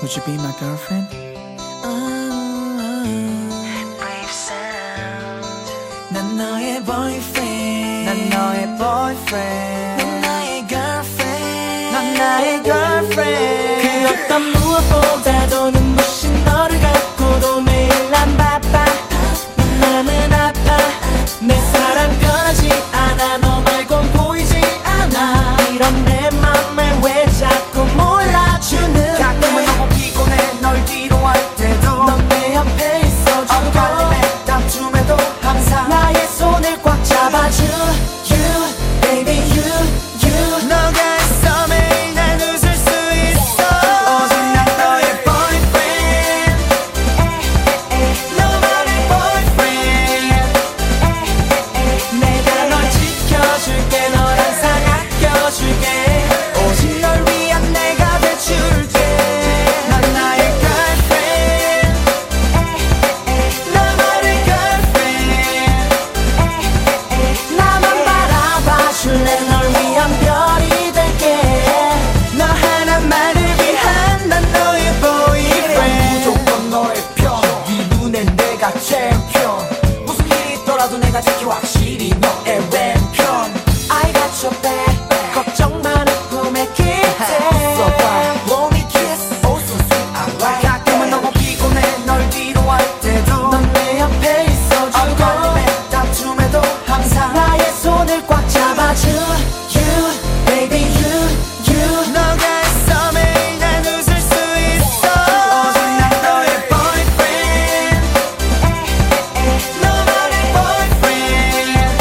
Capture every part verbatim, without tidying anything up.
Would you be my girlfriend? 난 너의 boyfriend 난 너의 boyfriend 넌 나의 girlfriend 넌 나의 girlfriend 그 어떤 무엇보다도 눈부신 너를 갖고도 매일 난 바빠 내 맘은 아파 내 사랑 변하지 않아 너 말곤 보이지 않아 이런 내 맘을 왜 자꾸 몰라주는 가끔은 너무 피곤해 널 뒤로 할 때도 넌 내 옆에 있어주고 엇갈림에 다툼에도 항상 나의 손을 꽉 잡아줘 You, baby you, you 너가 있어 매일 난 웃을 수 있어 오직 난 너의 boyfriend 너만의 boyfriend 내가 널 지켜줄게 널 항상 아껴줄게 오직 널 위한 내가 돼줄게 넌 나의 girlfriend 너만의 girlfriend 나만 바라봐줄래 널 위한 별이 될게 너 하나만을 위한 난 너의 boyfriend 무조건 너의 편네 눈엔 내가 챔피언 무슨 일이 있더라도 내가 지켜 확실히 너의 왼편 I got your back 걱정 마는 꿈에 So far, 기대 lonely kiss, oh so sweet, alright 가끔은 너무 피곤해 널 뒤로 할 때도 넌 내 옆에 있어주고 엇갈림에 다툼에도 항상 나의 손을 꽉 잡아줘 You, baby you, you 너가 있어 매일 난 웃을 수 있어 오직 난 너의 boyfriend 너만의 boyfriend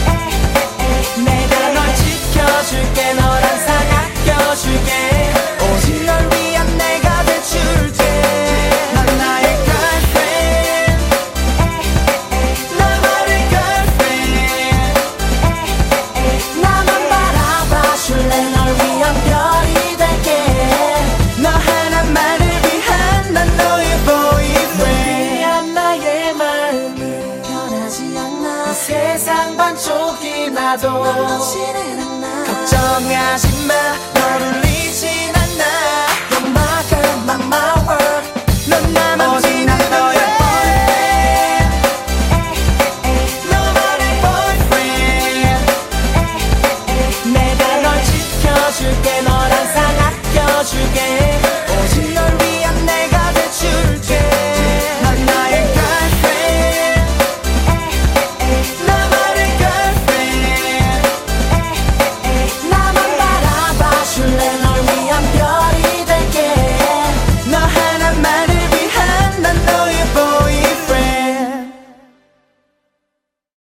내가 널 지켜줄게 널 항상 아껴줄게 오직 널 위한 내가 돼줄게 넌 나의 girlfriend 너만의 girlfriend 나만 바라봐줄래 널 위한 별이 될게 너 하나만을 위한 난 너의 boyfriend 미안 나의 마음은 변하지 않아 세상 반쪽이 나도 넘치는 않아 걱정하지 마 널 울리진 않아 You're my girl, my, my world 넌 나만 오직 난 너의 boyfriend 너만의 boyfriend 내가 널 지켜줄게 널 항상 아껴줄게 오직